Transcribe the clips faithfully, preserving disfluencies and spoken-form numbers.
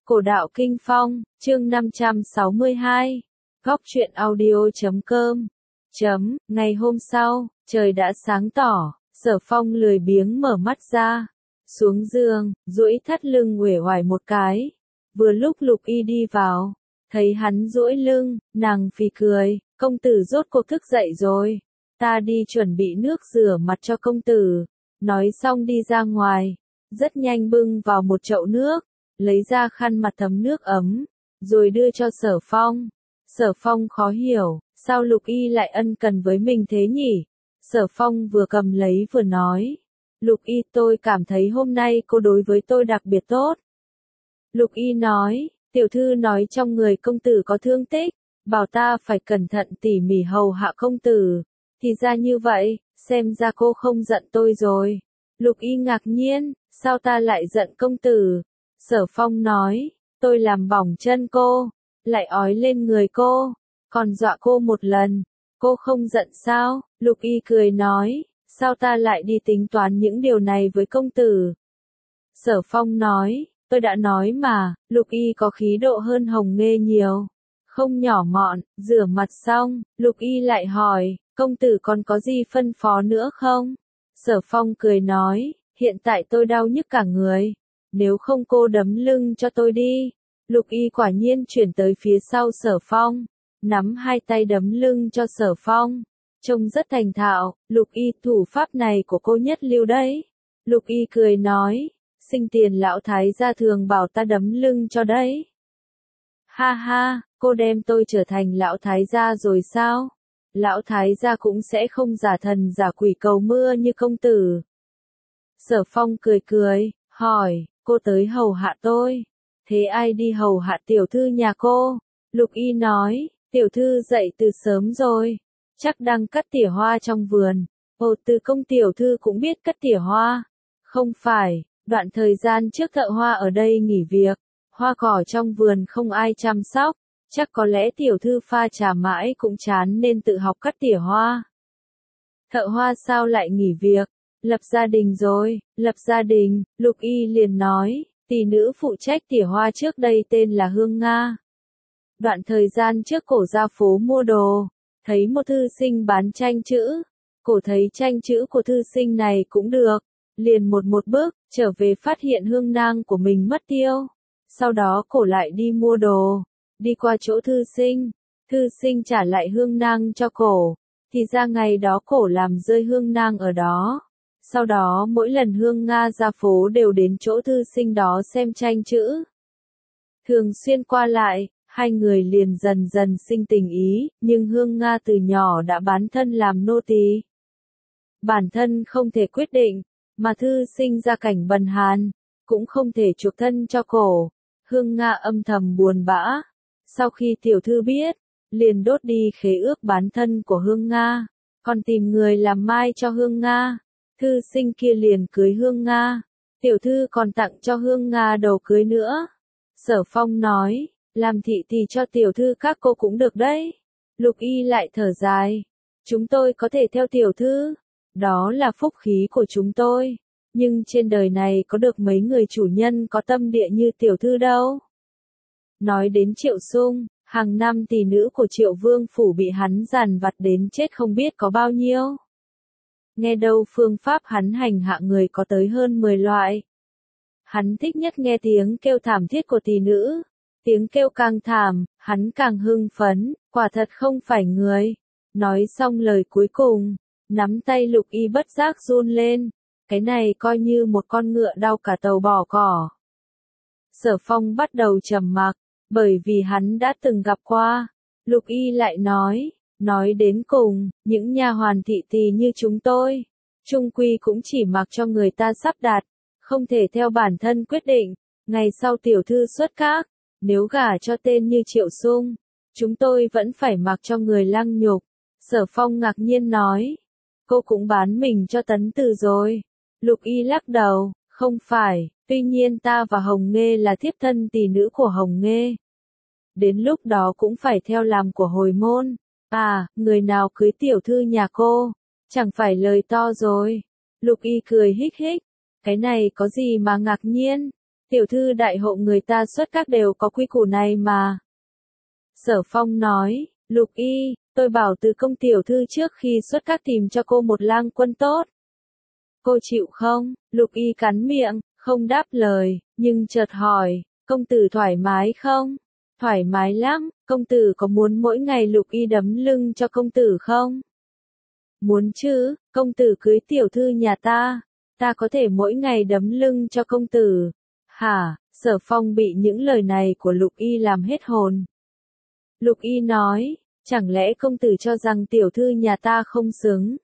Cổ đạo Kinh Phong, chương năm trăm sáu mươi hai. Góc truyện audio chấm com. Chấm, ngày hôm sau, trời đã sáng tỏ, Sở Phong lười biếng mở mắt ra, xuống giường, duỗi thắt lưng uể oải một cái. Vừa lúc Lục Y đi vào, thấy hắn duỗi lưng, nàng phì cười, công tử rốt cuộc thức dậy rồi, ta đi chuẩn bị nước rửa mặt cho công tử. Nói xong đi ra ngoài, rất nhanh bưng vào một chậu nước, lấy ra khăn mặt thấm nước ấm, rồi đưa cho Sở Phong. Sở Phong khó hiểu, sao Lục Y lại ân cần với mình thế nhỉ? Sở Phong vừa cầm lấy vừa nói, Lục Y, tôi cảm thấy hôm nay cô đối với tôi đặc biệt tốt. Lục Y nói, tiểu thư nói trong người công tử có thương tích, bảo ta phải cẩn thận tỉ mỉ hầu hạ công tử. Thì ra như vậy, xem ra cô không giận tôi rồi. Lục Y ngạc nhiên, sao ta lại giận công tử? Sở Phong nói, tôi làm bỏng chân cô, lại ói lên người cô, còn dọa cô một lần. Cô không giận sao? Lục Y cười nói, sao ta lại đi tính toán những điều này với công tử? Sở Phong nói, tôi đã nói mà. Lục Y có khí độ hơn Hồng Nghê nhiều, không nhỏ mọn. Rửa mặt xong, Lục Y lại hỏi, công tử còn có gì phân phó nữa không? Sở Phong cười nói, hiện tại tôi đau nhức cả người, nếu không cô đấm lưng cho tôi đi. Lục Y quả nhiên chuyển tới phía sau Sở Phong, nắm hai tay đấm lưng cho Sở Phong, trông rất thành thạo. Lục Y, thủ pháp này của cô nhất lưu đấy. Lục Y cười nói, sinh tiền lão thái gia thường bảo ta đấm lưng cho đấy. Ha ha, cô đem tôi trở thành lão thái gia rồi sao? Lão thái gia cũng sẽ không giả thần giả quỷ cầu mưa như công tử. Sở Phong cười cười, hỏi, cô tới hầu hạ tôi, thế ai đi hầu hạ tiểu thư nhà cô? Lục Y nói, tiểu thư dậy từ sớm rồi, chắc đang cắt tỉa hoa trong vườn. Ồ, Từ công tiểu thư cũng biết cắt tỉa hoa? Không phải, đoạn thời gian trước thợ hoa ở đây nghỉ việc, hoa cỏ trong vườn không ai chăm sóc, chắc có lẽ tiểu thư pha trà mãi cũng chán nên tự học cắt tỉa hoa. Thợ hoa sao lại nghỉ việc? Lập gia đình rồi. Lập gia đình? Lục Y liền nói, tỷ nữ phụ trách tỉa hoa trước đây tên là Hương Nga. Đoạn thời gian trước cổ ra phố mua đồ, thấy một thư sinh bán tranh chữ, cổ thấy tranh chữ của thư sinh này cũng được, liền một một bước, trở về phát hiện hương nang của mình mất tiêu. Sau đó cổ lại đi mua đồ, đi qua chỗ thư sinh, thư sinh trả lại hương nang cho cổ, thì ra ngày đó cổ làm rơi hương nang ở đó. Sau đó mỗi lần Hương Nga ra phố đều đến chỗ thư sinh đó xem tranh chữ. Thường xuyên qua lại, hai người liền dần dần sinh tình ý, nhưng Hương Nga từ nhỏ đã bán thân làm nô tỳ. Bản thân không thể quyết định, mà thư sinh ra cảnh bần hàn, cũng không thể chuộc thân cho cổ. Hương Nga âm thầm buồn bã. Sau khi tiểu thư biết, liền đốt đi khế ước bán thân của Hương Nga, còn tìm người làm mai cho Hương Nga. Thư sinh kia liền cưới Hương Nga, tiểu thư còn tặng cho Hương Nga đầu cưới nữa. Sở Phong nói, làm thị thì cho tiểu thư các cô cũng được đấy. Lục Y lại thở dài, chúng tôi có thể theo tiểu thư, đó là phúc khí của chúng tôi, nhưng trên đời này có được mấy người chủ nhân có tâm địa như tiểu thư đâu. Nói đến Triệu Sung, hàng năm tỷ nữ của Triệu Vương phủ bị hắn dằn vặt đến chết không biết có bao nhiêu. Nghe đâu phương pháp hắn hành hạ người có tới hơn mười loại. Hắn thích nhất nghe tiếng kêu thảm thiết của tỷ nữ. Tiếng kêu càng thảm, hắn càng hưng phấn, quả thật không phải người. Nói xong lời cuối cùng, nắm tay Lục Y bất giác run lên. Cái này coi như một con ngựa đau cả tàu bỏ cỏ. Sở Phong bắt đầu trầm mặc, bởi vì hắn đã từng gặp qua. Lục Y lại nói, nói đến cùng, những nha hoàn thị tỳ như chúng tôi, chung quy cũng chỉ mặc cho người ta sắp đặt, không thể theo bản thân quyết định. Ngày sau tiểu thư xuất các, nếu gả cho tên như Triệu Sung, chúng tôi vẫn phải mặc cho người lăng nhục. Sở Phong ngạc nhiên nói, cô cũng bán mình cho Tấn Từ rồi. Lục Y lắc đầu, không phải, tuy nhiên ta và Hồng Nghê là thiếp thân tỷ nữ của Hồng Nghê. Đến lúc đó cũng phải theo làm của hồi môn. À, người nào cưới tiểu thư nhà cô, chẳng phải lời to rồi. Lục Y cười hích hích, cái này có gì mà ngạc nhiên, Tiểu thư đại hộ người ta xuất các đều có quy củ này mà. Sở Phong nói, Lục Y, tôi bảo Từ công tiểu thư trước khi xuất các tìm cho cô một lang quân tốt. Cô chịu không? Lục Y cắn miệng, không đáp lời, nhưng chợt hỏi, công tử thoải mái không? Thoải mái lắm, công tử có muốn mỗi ngày Lục Y đấm lưng cho công tử không? Muốn chứ, công tử cưới tiểu thư nhà ta, ta có thể mỗi ngày đấm lưng cho công tử. Hả? Sở Phong bị những lời này của Lục Y làm hết hồn. Lục Y nói, chẳng lẽ công tử cho rằng tiểu thư nhà ta không xứng?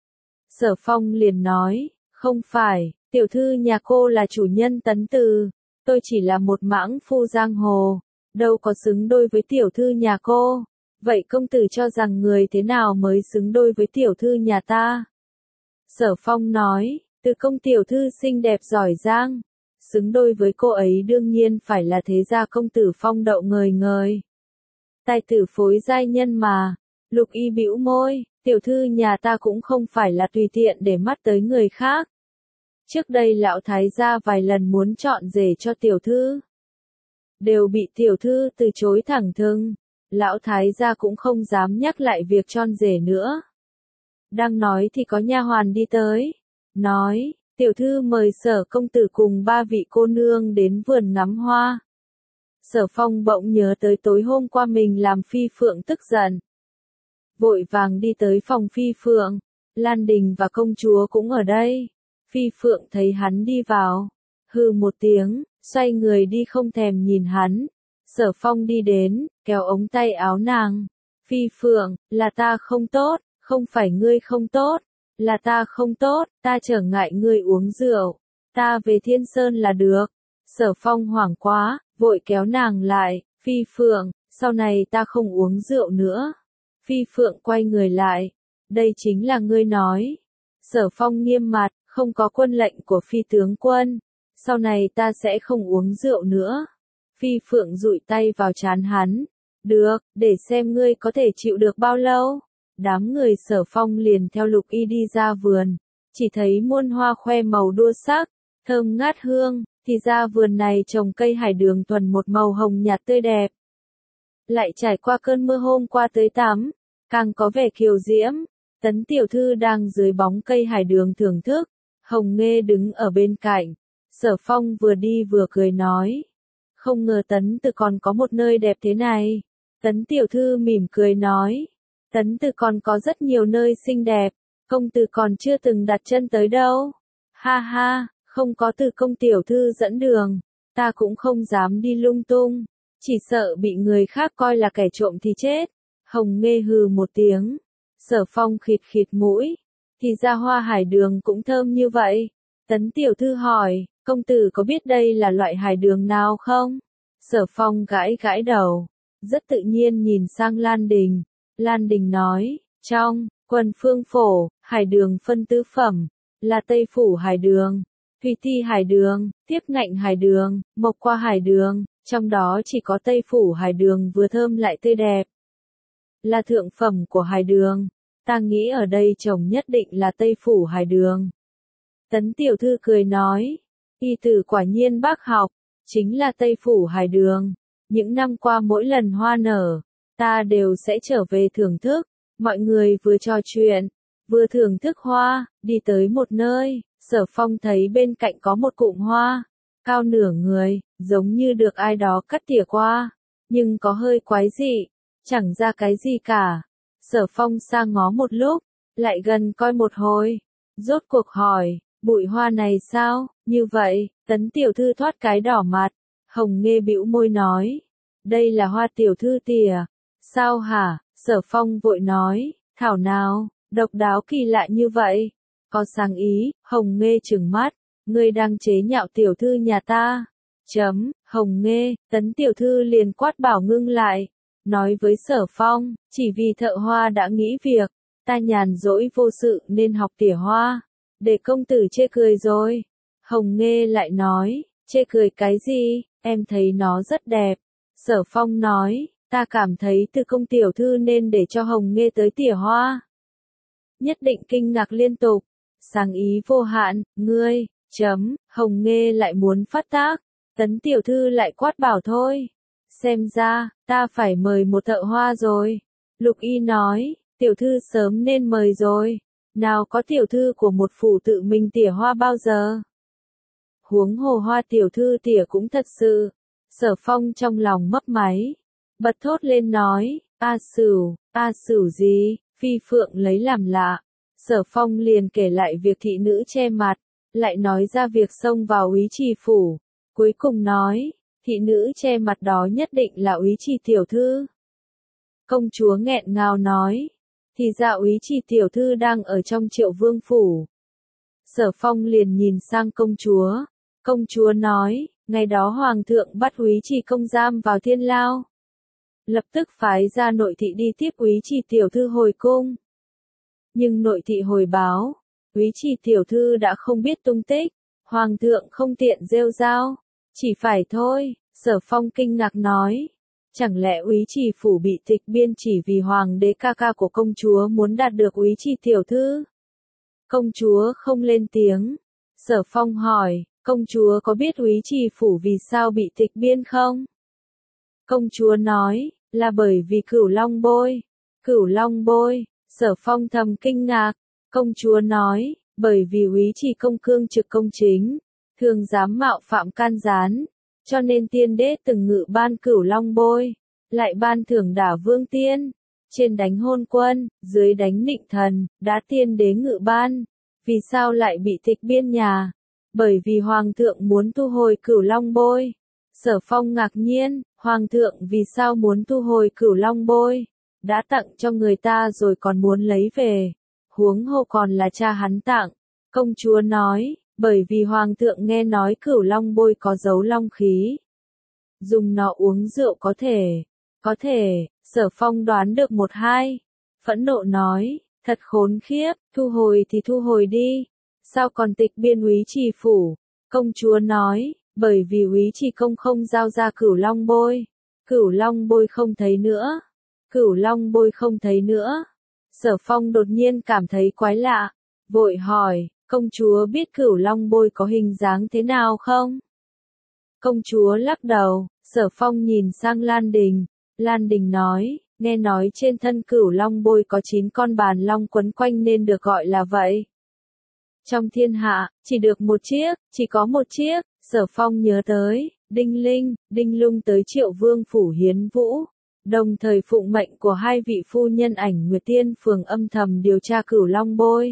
Sở Phong liền nói, không phải, tiểu thư nhà cô là chủ nhân Tấn Từ, tôi chỉ là một mãng phu giang hồ, đâu có xứng đôi với tiểu thư nhà cô. Vậy công tử cho rằng người thế nào mới xứng đôi với tiểu thư nhà ta? Sở Phong nói, Từ công tiểu thư xinh đẹp giỏi giang, xứng đôi với cô ấy đương nhiên phải là thế gia công tử phong đậu ngời ngời. Tài tử phối giai nhân mà. Lục Y bĩu môi, tiểu thư nhà ta cũng không phải là tùy tiện để mắt tới người khác. Trước đây lão thái gia vài lần muốn chọn rể cho tiểu thư, đều bị tiểu thư từ chối thẳng thừng. Lão thái gia cũng không dám nhắc lại việc chọn rể nữa. Đang nói thì có nha hoàn đi tới, nói, tiểu thư mời Sở công tử cùng ba vị cô nương đến vườn ngắm hoa. Sở Phong bỗng nhớ tới tối hôm qua mình làm Phi Phượng tức giận. Vội vàng đi tới phòng Phi Phượng, Lan Đình và công chúa cũng ở đây. Phi Phượng thấy hắn đi vào, hừ một tiếng, xoay người đi không thèm nhìn hắn. Sở Phong đi đến, kéo ống tay áo nàng. Phi Phượng, là ta không tốt, không phải ngươi không tốt, là ta không tốt, ta trở ngại ngươi uống rượu, ta về Thiên Sơn là được. Sở Phong hoảng quá, vội kéo nàng lại, Phi Phượng, sau này ta không uống rượu nữa. Phi Phượng quay người lại, đây chính là ngươi nói. Sở Phong nghiêm mặt, không có quân lệnh của Phi tướng quân, sau này ta sẽ không uống rượu nữa. Phi Phượng dụi tay vào trán hắn, được, để xem ngươi có thể chịu được bao lâu. Đám người Sở Phong liền theo Lục Y đi ra vườn, chỉ thấy muôn hoa khoe màu đua sắc, thơm ngát hương, thì ra vườn này trồng cây hải đường thuần một màu hồng nhạt tươi đẹp. Lại trải qua cơn mưa hôm qua tới tắm, càng có vẻ kiều diễm. Tấn tiểu thư đang dưới bóng cây hải đường thưởng thức, Hồng Nghê đứng ở bên cạnh. Sở Phong vừa đi vừa cười nói, không ngờ Tấn Từ còn có một nơi đẹp thế này. Tấn tiểu thư mỉm cười nói, Tấn Từ còn có rất nhiều nơi xinh đẹp, công tử còn chưa từng đặt chân tới đâu. Ha ha, không có Từ công tiểu thư dẫn đường, ta cũng không dám đi lung tung, chỉ sợ bị người khác coi là kẻ trộm thì chết. Hồng Nghê hừ một tiếng. Sở Phong khịt khịt mũi, thì ra hoa hải đường cũng thơm như vậy. Tấn tiểu thư hỏi, công tử có biết đây là loại hải đường nào không? Sở Phong gãi gãi đầu, rất tự nhiên nhìn sang Lan Đình. Lan Đình nói, trong Quần Phương Phổ, hải đường phân tứ phẩm, là Tây Phủ hải đường, Thủy Thi hải đường, Tiếp Ngạnh hải đường, Mộc Qua hải đường, trong đó chỉ có Tây Phủ hải đường vừa thơm lại tươi đẹp. Là thượng phẩm của hải đường, ta nghĩ ở đây trồng nhất định là Tây Phủ hải đường. Tấn tiểu thư cười nói, y tử quả nhiên bác học, chính là Tây Phủ hải đường. Những năm qua mỗi lần hoa nở, ta đều sẽ trở về thưởng thức. Mọi người vừa trò chuyện, vừa thưởng thức hoa, đi tới một nơi, Sở Phong thấy bên cạnh có một cụm hoa, cao nửa người, giống như được ai đó cắt tỉa qua, nhưng có hơi quái dị, chẳng ra cái gì cả. Sở Phong sang ngó một lúc, lại gần coi một hồi, rốt cuộc hỏi, bụi hoa này sao, như vậy, Tấn tiểu thư thoát cái đỏ mặt. Hồng Nghê bĩu môi nói, đây là hoa tiểu thư tỉa. Sao hả? Sở Phong vội nói, thảo nào, độc đáo kỳ lạ như vậy. Có sáng ý. Hồng Nghê trừng mắt, ngươi đang chế nhạo tiểu thư nhà ta. Chấm, Hồng Nghê. Tấn tiểu thư liền quát bảo ngưng lại, nói với Sở Phong, chỉ vì thợ hoa đã nghĩ việc, ta nhàn rỗi vô sự nên học tỉa hoa, để công tử chê cười rồi. Hồng Nghê lại nói, chê cười cái gì, em thấy nó rất đẹp. Sở Phong nói, ta cảm thấy Từ công tiểu thư nên để cho Hồng Nghê tới tỉa hoa. Nhất Định kinh ngạc liên tục, sáng ý vô hạn, ngươi, chấm, Hồng Nghê lại muốn phát tác. Tấn tiểu thư lại quát bảo thôi. Xem ra, ta phải mời một thợ hoa rồi. Lục Y nói, tiểu thư sớm nên mời rồi. Nào có tiểu thư của một phủ tự mình tỉa hoa bao giờ. Huống hồ hoa tiểu thư tỉa cũng thật sự. Sở Phong trong lòng mấp máy. Bật thốt lên nói, A Sửu, A Sửu gì, Phi Phượng lấy làm lạ. Sở Phong liền kể lại việc thị nữ che mặt, lại nói ra việc xông vào úy trì phủ. Cuối cùng nói, thị nữ che mặt đó nhất định là úy trì tiểu thư. Công chúa nghẹn ngào nói, thì ra úy trì tiểu thư đang ở trong Triệu Vương phủ. Sở Phong liền nhìn sang công chúa. Công chúa nói, ngày đó hoàng thượng bắt úy trì công giam vào thiên lao. Lập tức phái ra nội thị đi tiếp úy trì tiểu thư hồi cung. Nhưng nội thị hồi báo, úy trì tiểu thư đã không biết tung tích, hoàng thượng không tiện rêu rao, chỉ phải thôi. Sở Phong kinh ngạc nói, chẳng lẽ úy trì phủ bị tịch biên chỉ vì hoàng đế ca ca của công chúa muốn đạt được úy trì tiểu thư? Công chúa không lên tiếng. Sở Phong hỏi, công chúa có biết úy trì phủ vì sao bị tịch biên không? Công chúa nói, là bởi vì Cửu Long bôi. Cửu Long bôi. Sở Phong thầm kinh ngạc. Công chúa nói, bởi vì úy trì công cương trực công chính, thường dám mạo phạm can gián, cho nên tiên đế từng ngự ban Cửu Long bôi, lại ban thưởng đả vương tiên, trên đánh hôn quân, dưới đánh nịnh thần, đã tiên đế ngự ban. Vì sao lại bị tịch biên nhà? Bởi vì hoàng thượng muốn thu hồi Cửu Long bôi. Sở Phong ngạc nhiên, hoàng thượng vì sao muốn thu hồi Cửu Long bôi? Đã tặng cho người ta rồi còn muốn lấy về. Huống hồ còn là cha hắn tặng. Công chúa nói, bởi vì hoàng thượng nghe nói Cửu Long bôi có dấu long khí. Dùng nó uống rượu có thể. Có thể, Sở Phong đoán được một hai. Phẫn nộ nói, thật khốn khiếp, thu hồi thì thu hồi đi. Sao còn tịch biên úy trì phủ? Công chúa nói, bởi vì úy trì công không giao ra Cửu Long bôi. Cửu Long bôi không thấy nữa. Cửu Long bôi không thấy nữa. Sở Phong đột nhiên cảm thấy quái lạ. Vội hỏi, công chúa biết Cửu Long bôi có hình dáng thế nào không? Công chúa lắc đầu. Sở Phong nhìn sang Lan Đình. Lan Đình nói, nghe nói trên thân Cửu Long bôi có chín con bàn long quấn quanh nên được gọi là vậy. Trong thiên hạ, chỉ được một chiếc, chỉ có một chiếc. Sở Phong nhớ tới, Đinh Linh, Đinh Lung tới Triệu Vương phủ hiến vũ, đồng thời phụng mệnh của hai vị phu nhân Ảnh Nguyệt Tiên phường âm thầm điều tra Cửu Long bôi.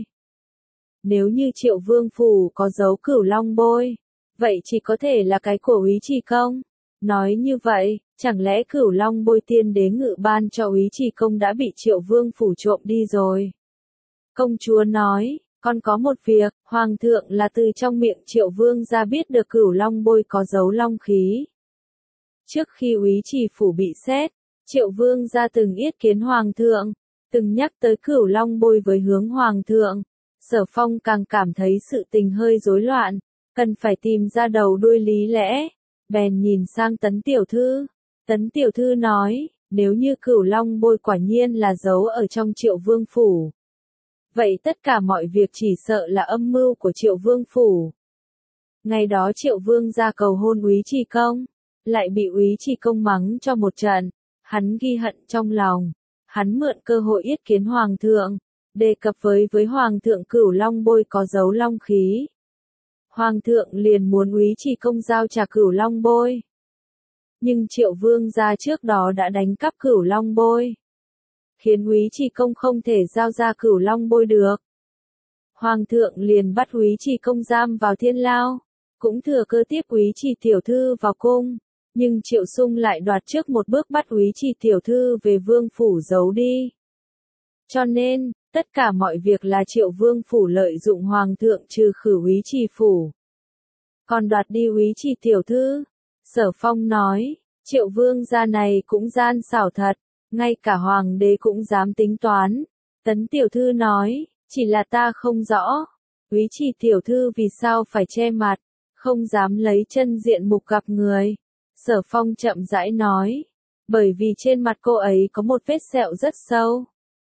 Nếu như Triệu Vương phủ có dấu Cửu Long bôi, vậy chỉ có thể là cái của úy trì công. Nói như vậy, chẳng lẽ Cửu Long bôi tiên đế ngự ban cho úy trì công đã bị Triệu Vương phủ trộm đi rồi? Công chúa nói, còn có một việc, hoàng thượng là từ trong miệng Triệu Vương ra biết được Cửu Long bôi có dấu long khí. Trước khi úy trì phủ bị xét, Triệu Vương ra từng yết kiến hoàng thượng, từng nhắc tới Cửu Long bôi với hướng hoàng thượng. Sở Phong càng cảm thấy sự tình hơi rối loạn, cần phải tìm ra đầu đuôi lý lẽ. Bèn nhìn sang Tấn tiểu thư. Tấn tiểu thư nói, nếu như Cửu Long bôi quả nhiên là dấu ở trong Triệu Vương phủ, vậy tất cả mọi việc chỉ sợ là âm mưu của Triệu Vương phủ. Ngày đó Triệu Vương ra cầu hôn úy trì công, lại bị úy trì công mắng cho một trận, hắn ghi hận trong lòng, hắn mượn cơ hội yết kiến hoàng thượng, đề cập với với hoàng thượng Cửu Long bôi có dấu long khí. Hoàng thượng liền muốn úy trì công giao trả Cửu Long bôi. Nhưng Triệu Vương ra trước đó đã đánh cắp Cửu Long bôi, khiến úy trì công không thể giao ra Cửu Long bôi được. Hoàng thượng liền bắt úy trì công giam vào thiên lao, cũng thừa cơ tiếp úy trì tiểu thư vào cung, nhưng Triệu Sung lại đoạt trước một bước bắt úy trì tiểu thư về vương phủ giấu đi. Cho nên, tất cả mọi việc là Triệu Vương phủ lợi dụng hoàng thượng trừ khử úy trì phủ, còn đoạt đi úy trì tiểu thư. Sở Phong nói, Triệu Vương gia này cũng gian xảo thật, ngay cả hoàng đế cũng dám tính toán. Tấn tiểu thư nói, chỉ là ta không rõ, úy trì tiểu thư vì sao phải che mặt, không dám lấy chân diện mục gặp người. Sở Phong chậm rãi nói, bởi vì trên mặt cô ấy có một vết sẹo rất sâu.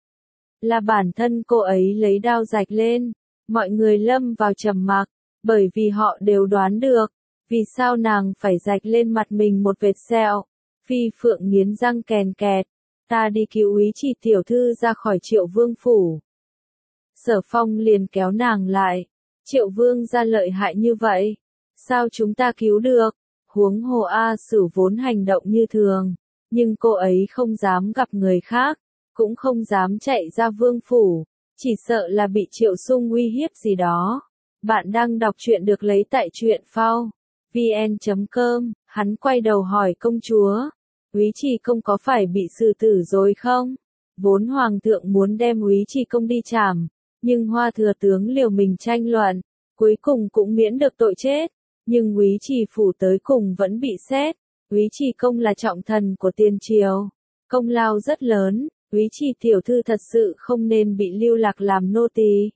Là bản thân cô ấy lấy đao rạch lên. Mọi người lâm vào trầm mặc, bởi vì họ đều đoán được, Vì sao nàng phải rạch lên mặt mình một vệt sẹo? Phi Phượng nghiến răng kèn kẹt. Ta đi cứu Úy Trì tiểu thư ra khỏi Triệu Vương phủ. Sở Phong liền kéo nàng lại. Triệu Vương gia lợi hại như vậy. Sao chúng ta cứu được? Huống hồ A Sửu vốn hành động như thường. Nhưng cô ấy không dám gặp người khác. Cũng không dám chạy ra vương phủ. Chỉ sợ là bị Triệu Sung uy hiếp gì đó. Bạn đang đọc truyện được lấy tại truyện phao vn chấm com. Hắn quay đầu hỏi công chúa. Úy Trì công có phải bị xử tử rồi không? Vốn hoàng thượng muốn đem Úy Trì công đi trảm. Nhưng Hoa thừa tướng liều mình tranh luận. Cuối cùng cũng miễn được tội chết. Nhưng Úy Trì phủ tới cùng vẫn bị xét. Úy Trì công là trọng thần của tiền triều. Công lao rất lớn. Úy Trì tiểu thư thật sự không nên bị lưu lạc làm nô tỳ.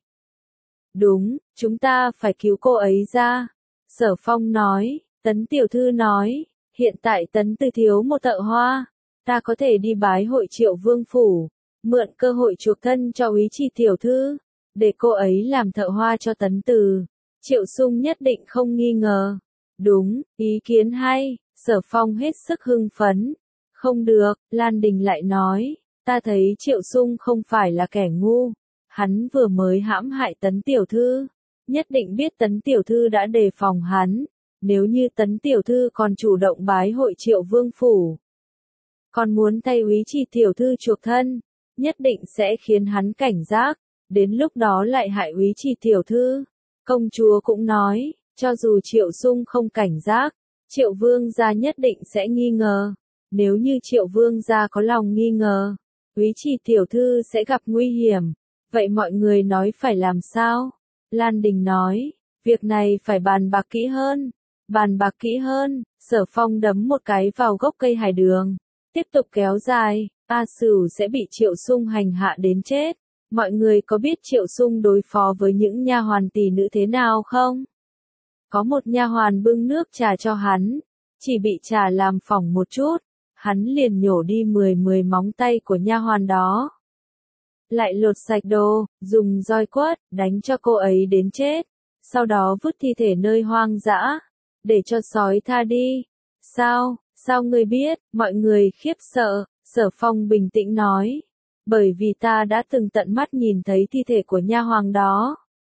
Đúng, chúng ta phải cứu cô ấy ra. Sở Phong nói. Tấn tiểu thư nói. Hiện tại Tấn tư thiếu một thợ hoa. Ta có thể đi bái hội Triệu Vương phủ. Mượn cơ hội chuộc thân cho Úy Trì tiểu thư. Để cô ấy làm thợ hoa cho Tấn từ. Triệu Sung nhất định không nghi ngờ. Đúng, ý kiến hay. Sở Phong hết sức hưng phấn. Không được, Lan Đình lại nói. Ta thấy Triệu Sung không phải là kẻ ngu. Hắn vừa mới hãm hại Tấn tiểu thư. Nhất định biết Tấn tiểu thư đã đề phòng hắn. Nếu như Tấn tiểu thư còn chủ động bái hội Triệu Vương phủ. Còn muốn thay Úy Trì tiểu thư chuộc thân. Nhất định sẽ khiến hắn cảnh giác. Đến lúc đó lại hại Úy Trì tiểu thư. Công chúa cũng nói. Cho dù Triệu Sung không cảnh giác. Triệu Vương gia nhất định sẽ nghi ngờ. Nếu như Triệu Vương gia có lòng nghi ngờ. Úy Trì tiểu thư sẽ gặp nguy hiểm. Vậy mọi người nói phải làm sao? Lan Đình nói. Việc này phải bàn bạc kỹ hơn. Bàn bạc kỹ hơn. Sở Phong đấm một cái vào gốc cây hải đường. Tiếp tục kéo dài. A Sửu sẽ bị Triệu Sung hành hạ đến chết. Mọi người có biết Triệu Sung đối phó với những nha hoàn tỷ nữ thế nào không? Có một nha hoàn bưng nước trà cho hắn. Chỉ bị trà làm phỏng một chút. Hắn liền nhổ đi mười mười móng tay của nha hoàn đó. Lại lột sạch đồ, dùng roi quất, đánh cho cô ấy đến chết. Sau đó vứt thi thể nơi hoang dã. Để cho sói tha đi. Sao, sao ngươi biết? Mọi người khiếp sợ. Sở Phong bình tĩnh nói. Bởi vì ta đã từng tận mắt nhìn thấy thi thể của nha hoàng đó.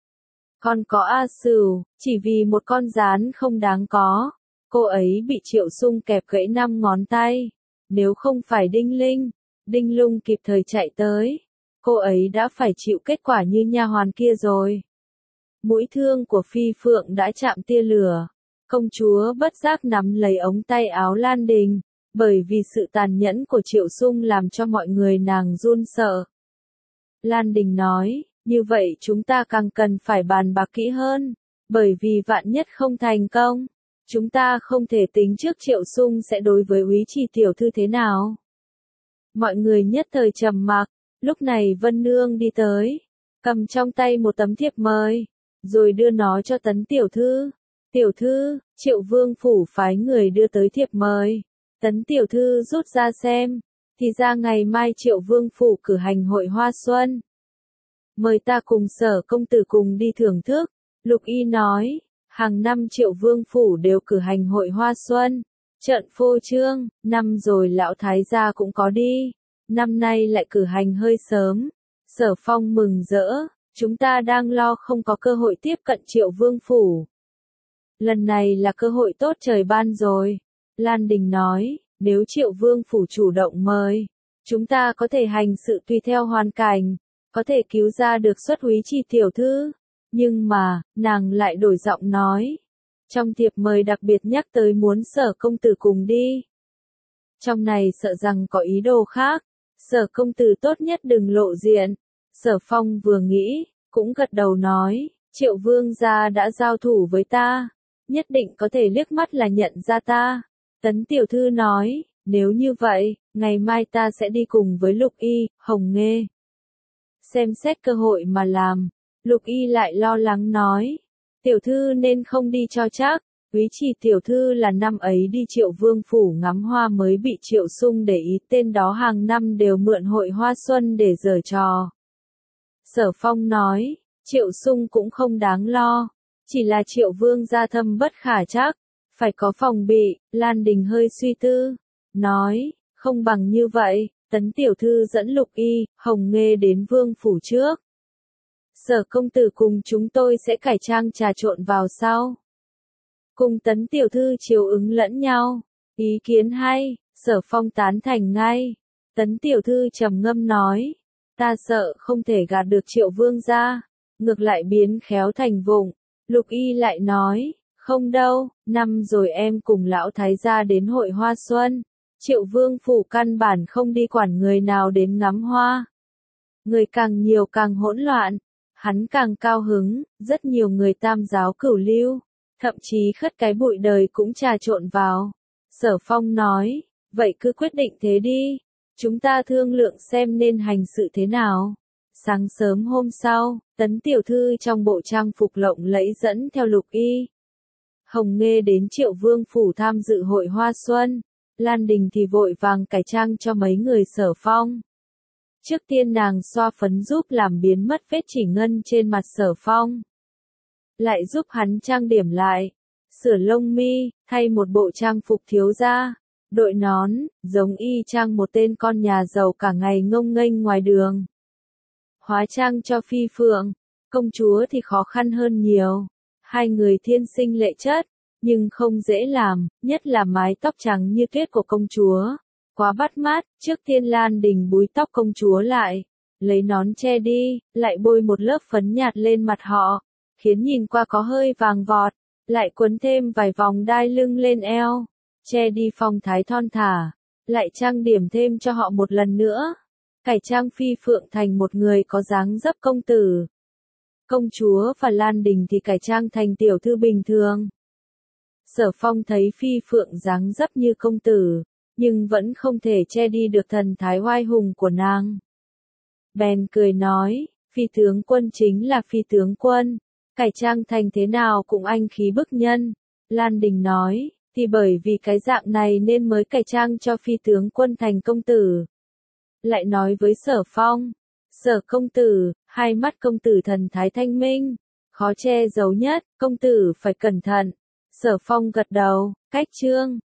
Còn có A Sửu, chỉ vì một con gián không đáng có. Cô ấy bị Triệu Sung kẹp gãy năm ngón tay. Nếu không phải Đinh Linh, Đinh Lung kịp thời chạy tới. Cô ấy đã phải chịu kết quả như nha hoàn kia rồi. Mũi thương của Phi Phượng đã chạm tia lửa. Công chúa bất giác nắm lấy ống tay áo Lan Đình. Bởi vì sự tàn nhẫn của Triệu Sung làm cho mọi người nàng run sợ. Lan Đình nói, như vậy chúng ta càng cần phải bàn bạc kỹ hơn. Bởi vì vạn nhất không thành công. Chúng ta không thể tính trước Triệu Sung sẽ đối với Úy Trì tiểu thư thế nào. Mọi người nhất thời trầm mặc. Lúc này Vân Nương đi tới. Cầm trong tay một tấm thiệp mời. Rồi đưa nó cho Tấn tiểu thư. Tiểu thư, Triệu Vương phủ phái người đưa tới thiệp mời. Tấn tiểu thư rút ra xem. Thì ra ngày mai Triệu Vương phủ cử hành hội hoa xuân. Mời ta cùng Sở công tử cùng đi thưởng thức. Lục Y nói. Hàng năm Triệu Vương phủ đều cử hành hội hoa xuân. Trận phô trương, năm rồi lão thái gia cũng có đi. Năm nay lại cử hành hơi sớm. Sở Phong mừng rỡ. Chúng ta đang lo không có cơ hội tiếp cận Triệu Vương phủ. Lần này là cơ hội tốt trời ban rồi. Lan Đình nói, nếu Triệu Vương phủ chủ động mời, chúng ta có thể hành sự tùy theo hoàn cảnh, có thể cứu ra được xuất Úy Trì tiểu thư. Nhưng mà, nàng lại đổi giọng nói. Trong thiệp mời đặc biệt nhắc tới muốn Sở công tử cùng đi. Trong này sợ rằng có ý đồ khác. Sở công tử tốt nhất đừng lộ diện. Sở Phong vừa nghĩ, cũng gật đầu nói, Triệu Vương gia đã giao thủ với ta. Nhất định có thể liếc mắt là nhận ra ta. Tấn tiểu thư nói, nếu như vậy, ngày mai ta sẽ đi cùng với Lục Y, Hồng Nghê. Xem xét cơ hội mà làm. Lục Y lại lo lắng nói, tiểu thư nên không đi cho chắc. Úy Trì tiểu thư là năm ấy đi Triệu Vương phủ ngắm hoa mới bị Triệu Sung để ý, tên đó hàng năm đều mượn hội hoa xuân để giở trò. Sở Phong nói, Triệu Sung cũng không đáng lo. Chỉ là Triệu Vương gia thâm bất khả trắc. Phải có phòng bị, Lan Đình hơi suy tư, nói, không bằng như vậy, Tấn tiểu thư dẫn Lục Y, Hồng Nghê đến vương phủ trước. Sở công tử cùng chúng tôi sẽ cải trang trà trộn vào sau. Cùng Tấn tiểu thư chiều ứng lẫn nhau. Ý kiến hay, Sở Phong tán thành ngay. Tấn tiểu thư trầm ngâm nói, ta sợ không thể gạt được Triệu vương gia, ngược lại biến khéo thành vụng. Lục Y lại nói, không đâu, năm rồi em cùng lão thái gia đến hội hoa xuân. Triệu vương phủ căn bản không đi quản người nào đến ngắm hoa. Người càng nhiều càng hỗn loạn, hắn càng cao hứng, rất nhiều người tam giáo cửu lưu, thậm chí khất cái bụi đời cũng trà trộn vào. Sở Phong nói, vậy cứ quyết định thế đi, chúng ta thương lượng xem nên hành sự thế nào. Sáng sớm hôm sau, Tấn tiểu thư trong bộ trang phục lộng lẫy dẫn theo Lục Y, Hồng Nghê đến Triệu vương phủ tham dự hội hoa xuân. Lan Đình thì vội vàng cải trang cho mấy người Sở Phong. Trước tiên nàng xoa phấn giúp làm biến mất vết chỉ ngân trên mặt Sở Phong. Lại giúp hắn trang điểm lại, sửa lông mi, thay một bộ trang phục thiếu gia, đội nón, giống y chang một tên con nhà giàu cả ngày ngông nghênh ngoài đường. Hóa trang cho Phi Phượng, công chúa thì khó khăn hơn nhiều. Hai người thiên sinh lệ chất, nhưng không dễ làm, nhất là mái tóc trắng như tuyết của công chúa. Quá bắt mắt, trước tiên Lan Đình búi tóc công chúa lại, lấy nón che đi, lại bôi một lớp phấn nhạt lên mặt họ, khiến nhìn qua có hơi vàng vọt, lại quấn thêm vài vòng đai lưng lên eo, che đi phong thái thon thả, lại trang điểm thêm cho họ một lần nữa, cải trang Phi Phượng thành một người có dáng dấp công tử. Công chúa và Lan Đình thì cải trang thành tiểu thư bình thường. Sở Phong thấy Phi Phượng dáng dấp như công tử, nhưng vẫn không thể che đi được thần thái oai hùng của nàng. Bèn cười nói, Phi tướng quân chính là Phi tướng quân, cải trang thành thế nào cũng anh khí bức nhân. Lan Đình nói, thì bởi vì cái dạng này nên mới cải trang cho Phi tướng quân thành công tử. Lại nói với Sở Phong, Sở công tử, hai mắt công tử thần thái thanh minh, khó che giấu nhất, công tử phải cẩn thận. Sở Phong gật đầu, cách trương.